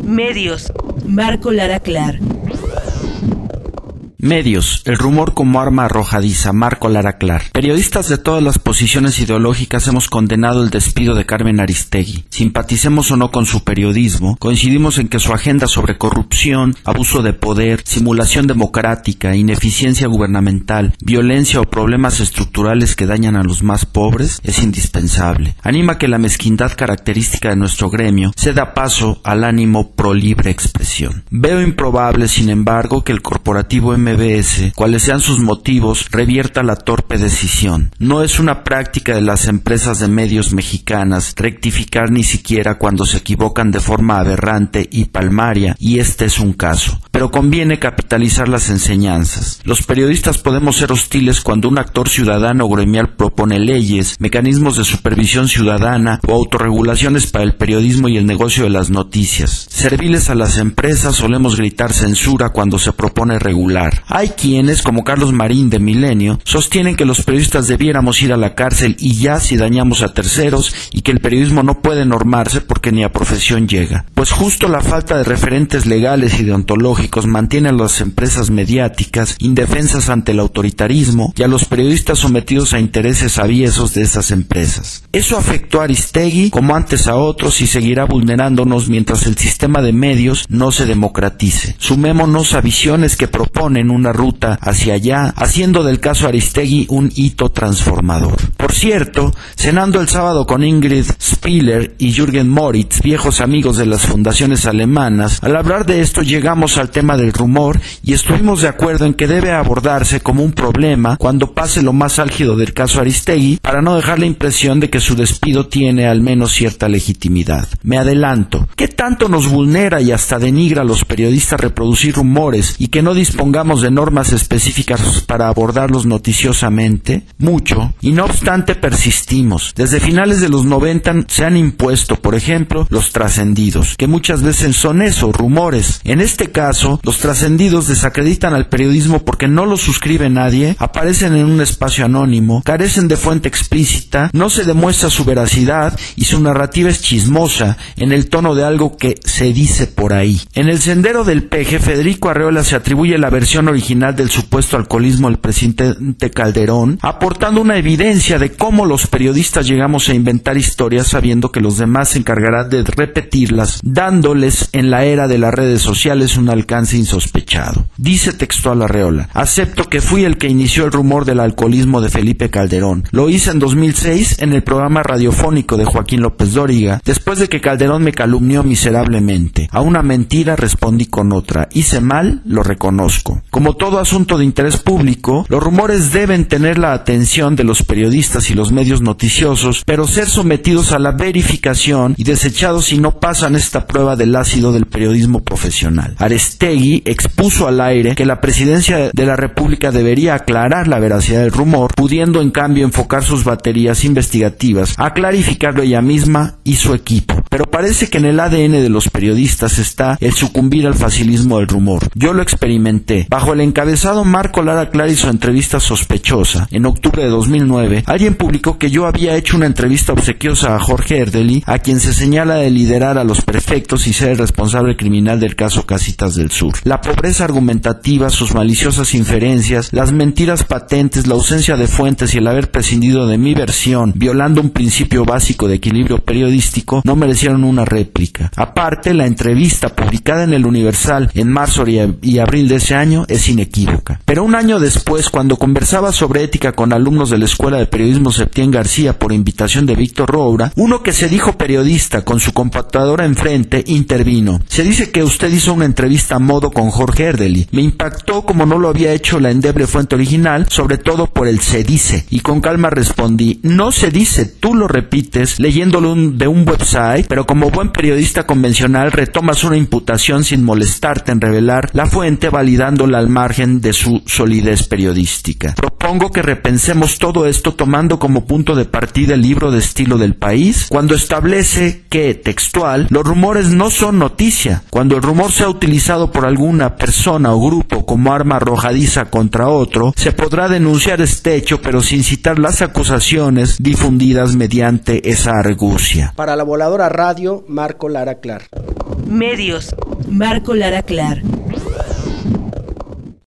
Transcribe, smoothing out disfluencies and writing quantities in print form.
Medios. Marco Lara Clar. Medios, el rumor como arma arrojadiza, Marco Lara Clar. Periodistas de todas las posiciones ideológicas hemos condenado el despido de Carmen Aristegui. Simpaticemos o no con su periodismo, coincidimos en que su agenda sobre corrupción, abuso de poder, simulación democrática, ineficiencia gubernamental, violencia o problemas estructurales que dañan a los más pobres es indispensable. Anima que la mezquindad característica de nuestro gremio ceda paso al ánimo pro libre expresión. Veo improbable, sin embargo, que el corporativo MBS, cuales sean sus motivos, revierta la torpe decisión. No es una práctica de las empresas de medios mexicanas rectificar ni siquiera cuando se equivocan de forma aberrante y palmaria, y este es un caso. Pero conviene capitalizar las enseñanzas. Los periodistas podemos ser hostiles cuando un actor ciudadano o gremial propone leyes, mecanismos de supervisión ciudadana o autorregulaciones para el periodismo y el negocio de las noticias. Serviles a las empresas solemos gritar censura cuando se propone regular. Hay quienes, como Carlos Marín de Milenio, sostienen que los periodistas debiéramos ir a la cárcel y ya si dañamos a terceros y que el periodismo no puede normarse porque ni a profesión llega. Pues justo la falta de referentes legales y deontológicos mantiene a las empresas mediáticas indefensas ante el autoritarismo y a los periodistas sometidos a intereses aviesos de esas empresas. Eso afectó a Aristegui como antes a otros y seguirá vulnerándonos mientras el sistema de medios no se democratice. Sumémonos a visiones que proponen una ruta hacia allá, haciendo del caso Aristegui un hito transformador. Por cierto, cenando el sábado con Ingrid Spiller y Jürgen Moritz, viejos amigos de las fundaciones alemanas, al hablar de esto llegamos al tema del rumor y estuvimos de acuerdo en que debe abordarse como un problema cuando pase lo más álgido del caso Aristegui, para no dejar la impresión de que su despido tiene al menos cierta legitimidad. Me adelanto. ¿Qué tanto nos vulnera y hasta denigra a los periodistas reproducir rumores y que no dispongamos de normas específicas para abordarlos noticiosamente? Mucho, y no obstante persistimos. Desde finales de los 90 se han impuesto, por ejemplo, los trascendidos, que muchas veces son eso, rumores. En este caso, los trascendidos desacreditan al periodismo porque no lo suscribe nadie, aparecen en un espacio anónimo, carecen de fuente explícita, no se demuestra su veracidad y su narrativa es chismosa, en el tono de algo que se dice por ahí. En el sendero del peje, Federico Arreola se atribuye la versión original del supuesto alcoholismo del presidente Calderón, aportando una evidencia de cómo los periodistas llegamos a inventar historias sabiendo que los demás se encargarán de repetirlas, dándoles en la era de las redes sociales un alcance insospechado. Dice textual Arreola: acepto que fui el que inició el rumor del alcoholismo de Felipe Calderón. Lo hice en 2006 en el programa radiofónico de Joaquín López Dóriga, después de que Calderón me calumnió miserablemente. A una mentira respondí con otra. Hice mal, lo reconozco. Como todo asunto de interés público, los rumores deben tener la atención de los periodistas y los medios noticiosos, pero ser sometidos a la verificación y desechados si no pasan esta prueba del ácido del periodismo profesional. Aristegui expuso al aire que la presidencia de la República debería aclarar la veracidad del rumor, pudiendo en cambio enfocar sus baterías investigativas a clarificarlo ella misma y su equipo. Pero parece que en el ADN de los periodistas está el sucumbir al facilismo del rumor. Yo lo experimenté. Bajo el encabezado Marco Lara Clar y su entrevista sospechosa, en octubre de 2009, alguien publicó que yo había hecho una entrevista obsequiosa a Jorge Erdely, a quien se señala de liderar a los prefectos y ser el responsable criminal del caso Casitas del Sur. La pobreza argumentativa, sus maliciosas inferencias, las mentiras patentes, la ausencia de fuentes y el haber prescindido de mi versión, violando un principio básico de equilibrio periodístico, no merecieron una réplica. Aparte, la entrevista publicada en el Universal en marzo y abril de ese año es inequívoca. Pero un año después, cuando conversaba sobre ética con alumnos de la Escuela de Periodismo Septién García por invitación de Víctor Roura, uno que se dijo periodista con su computadora enfrente intervino: se dice que usted hizo una entrevista a modo con Jorge Erdely. Me impactó como no lo había hecho la endeble fuente original, sobre todo por el se dice, y con calma respondí: no se dice, tú lo repites leyéndolo de un website, pero como buen periodista convencional retomas una imputación sin molestarte en revelar la fuente, validándola al margen de su solidez periodística. Propongo que repensemos todo esto tomando como punto de partida el libro de estilo del País, cuando establece que, textual, los rumores no son noticia. Cuando el rumor sea utilizado usado por alguna persona o grupo como arma arrojadiza contra otro, se podrá denunciar este hecho, pero sin citar las acusaciones difundidas mediante esa argucia. Para La Voladora Radio, Marco Lara Clar. Medios: Marco Lara Clar.